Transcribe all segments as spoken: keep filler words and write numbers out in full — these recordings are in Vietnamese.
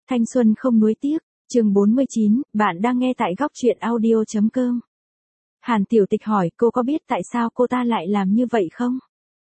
Thanh xuân không nuối tiếc, chương bốn mươi chín, bạn đang nghe tại góc truyện audio.com. Hàn Tiểu Tịch hỏi cô có biết tại sao cô ta lại làm như vậy không?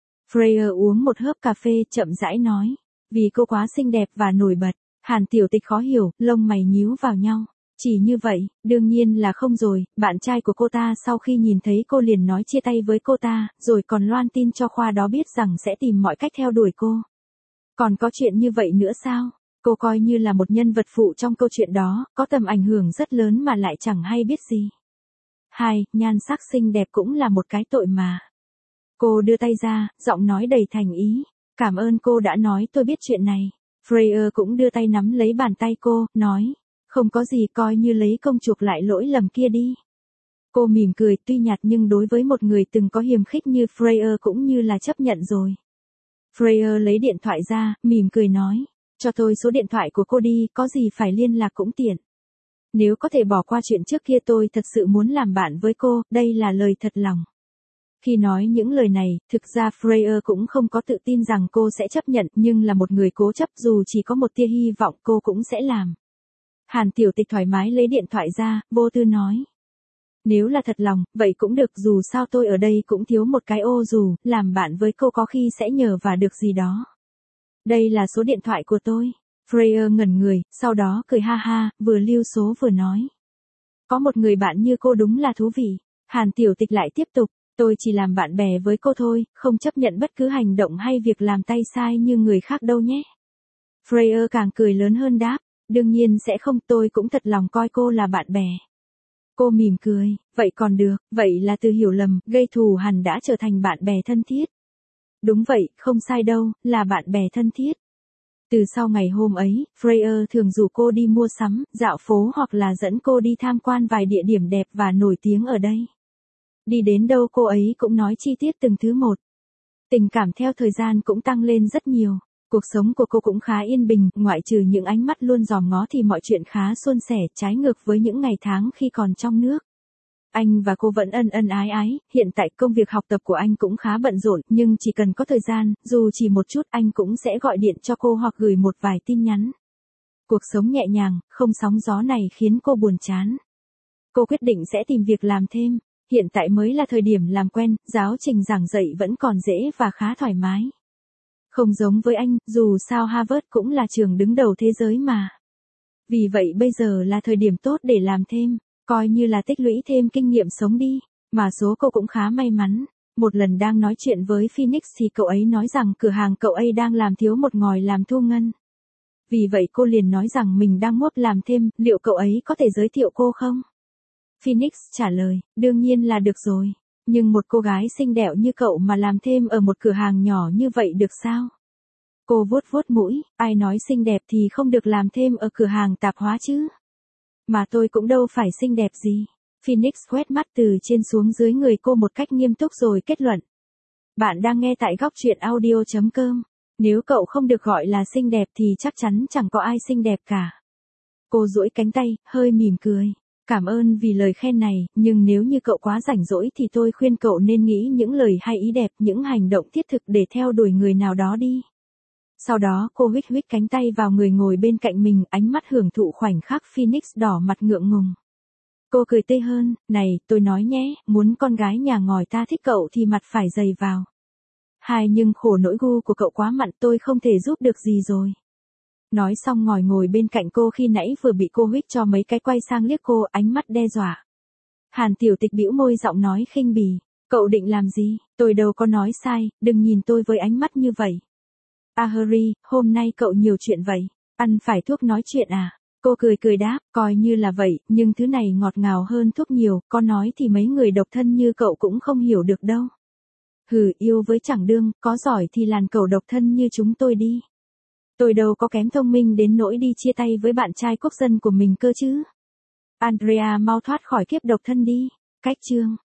Freya uống một hớp cà phê chậm rãi nói. Vì cô quá xinh đẹp và nổi bật. Hàn Tiểu Tịch khó hiểu, lông mày nhíu vào nhau. Chỉ như vậy, đương nhiên là không rồi, bạn trai của cô ta sau khi nhìn thấy cô liền nói chia tay với cô ta, rồi còn loan tin cho khoa đó biết rằng sẽ tìm mọi cách theo đuổi cô. Còn có chuyện như vậy nữa sao? Cô coi như là một nhân vật phụ trong câu chuyện đó, có tầm ảnh hưởng rất lớn mà lại chẳng hay biết gì. Hai, nhan sắc xinh đẹp cũng là một cái tội mà. Cô đưa tay ra, giọng nói đầy thành ý. Cảm ơn cô đã nói tôi biết chuyện này. Freya cũng đưa tay nắm lấy bàn tay cô, nói. Không có gì, coi như lấy công chuộc lại lỗi lầm kia đi. Cô mỉm cười, tuy nhạt nhưng đối với một người từng có hiềm khích như Freya cũng như là chấp nhận rồi. Freya lấy điện thoại ra, mỉm cười nói. Cho tôi số điện thoại của cô đi, có gì phải liên lạc cũng tiện. Nếu có thể bỏ qua chuyện trước kia tôi thật sự muốn làm bạn với cô, đây là lời thật lòng. Khi nói những lời này, thực ra Freya cũng không có tự tin rằng cô sẽ chấp nhận, nhưng là một người cố chấp dù chỉ có một tia hy vọng cô cũng sẽ làm. Hàn Tiểu Tịch thoải mái lấy điện thoại ra, vô tư nói. Nếu là thật lòng, vậy cũng được, dù sao tôi ở đây cũng thiếu một cái ô dù, làm bạn với cô có khi sẽ nhờ và được gì đó. Đây là số điện thoại của tôi. Freya ngẩn người, sau đó cười ha ha, vừa lưu số vừa nói. Có một người bạn như cô đúng là thú vị. Hàn Tiểu Tịch lại tiếp tục, tôi chỉ làm bạn bè với cô thôi, không chấp nhận bất cứ hành động hay việc làm tay sai như người khác đâu nhé. Freya càng cười lớn hơn đáp, đương nhiên sẽ không, tôi cũng thật lòng coi cô là bạn bè. Cô mỉm cười, vậy còn được, vậy là từ hiểu lầm, gây thù hằn đã trở thành bạn bè thân thiết. Đúng vậy, không sai đâu, là bạn bè thân thiết. Từ sau ngày hôm ấy, Freya thường rủ cô đi mua sắm, dạo phố hoặc là dẫn cô đi tham quan vài địa điểm đẹp và nổi tiếng ở đây. Đi đến đâu cô ấy cũng nói chi tiết từng thứ một. Tình cảm theo thời gian cũng tăng lên rất nhiều. Cuộc sống của cô cũng khá yên bình, ngoại trừ những ánh mắt luôn dòm ngó thì mọi chuyện khá suôn sẻ, trái ngược với những ngày tháng khi còn trong nước. Anh và cô vẫn ân ân ái ái, hiện tại công việc học tập của anh cũng khá bận rộn, nhưng chỉ cần có thời gian, dù chỉ một chút anh cũng sẽ gọi điện cho cô hoặc gửi một vài tin nhắn. Cuộc sống nhẹ nhàng, không sóng gió này khiến cô buồn chán. Cô quyết định sẽ tìm việc làm thêm, hiện tại mới là thời điểm làm quen, giáo trình giảng dạy vẫn còn dễ và khá thoải mái. Không giống với anh, dù sao Harvard cũng là trường đứng đầu thế giới mà. Vì vậy bây giờ là thời điểm tốt để làm thêm. Coi như là tích lũy thêm kinh nghiệm sống đi, mà số cô cũng khá may mắn. Một lần đang nói chuyện với Phoenix thì cậu ấy nói rằng cửa hàng cậu ấy đang làm thiếu một ngòi làm thu ngân. Vì vậy cô liền nói rằng mình đang muốn làm thêm, liệu cậu ấy có thể giới thiệu cô không? Phoenix trả lời, đương nhiên là được rồi, nhưng một cô gái xinh đẹp như cậu mà làm thêm ở một cửa hàng nhỏ như vậy được sao? Cô vuốt vuốt mũi, ai nói xinh đẹp thì không được làm thêm ở cửa hàng tạp hóa chứ? Mà tôi cũng đâu phải xinh đẹp gì. Phoenix quét mắt từ trên xuống dưới người cô một cách nghiêm túc rồi kết luận. Bạn đang nghe tại góc truyện audio.com. Nếu cậu không được gọi là xinh đẹp thì chắc chắn chẳng có ai xinh đẹp cả. Cô duỗi cánh tay, hơi mỉm cười. Cảm ơn vì lời khen này, nhưng nếu như cậu quá rảnh rỗi thì tôi khuyên cậu nên nghĩ những lời hay ý đẹp, những hành động thiết thực để theo đuổi người nào đó đi. Sau đó cô huých huých cánh tay vào người ngồi bên cạnh mình, ánh mắt hưởng thụ khoảnh khắc Phoenix đỏ mặt ngượng ngùng. Cô cười tươi hơn, này, tôi nói nhé, muốn con gái nhà ngòi ta thích cậu thì mặt phải dày vào. Hai nhưng khổ nỗi gu của cậu quá mặn, tôi không thể giúp được gì rồi. Nói xong ngòi ngồi bên cạnh cô khi nãy vừa bị cô huých cho mấy cái quay sang liếc cô, ánh mắt đe dọa. Hàn Tiểu Tịch bĩu môi giọng nói khinh bỉ, cậu định làm gì, tôi đâu có nói sai, đừng nhìn tôi với ánh mắt như vậy. À Harry, hôm nay cậu nhiều chuyện vậy, ăn phải thuốc nói chuyện à? Cô cười cười đáp, coi như là vậy, nhưng thứ này ngọt ngào hơn thuốc nhiều, có nói thì mấy người độc thân như cậu cũng không hiểu được đâu. Hừ, yêu với chẳng đương, có giỏi thì làn cậu độc thân như chúng tôi đi. Tôi đâu có kém thông minh đến nỗi đi chia tay với bạn trai quốc dân của mình cơ chứ. Andrea mau thoát khỏi kiếp độc thân đi. Cách chương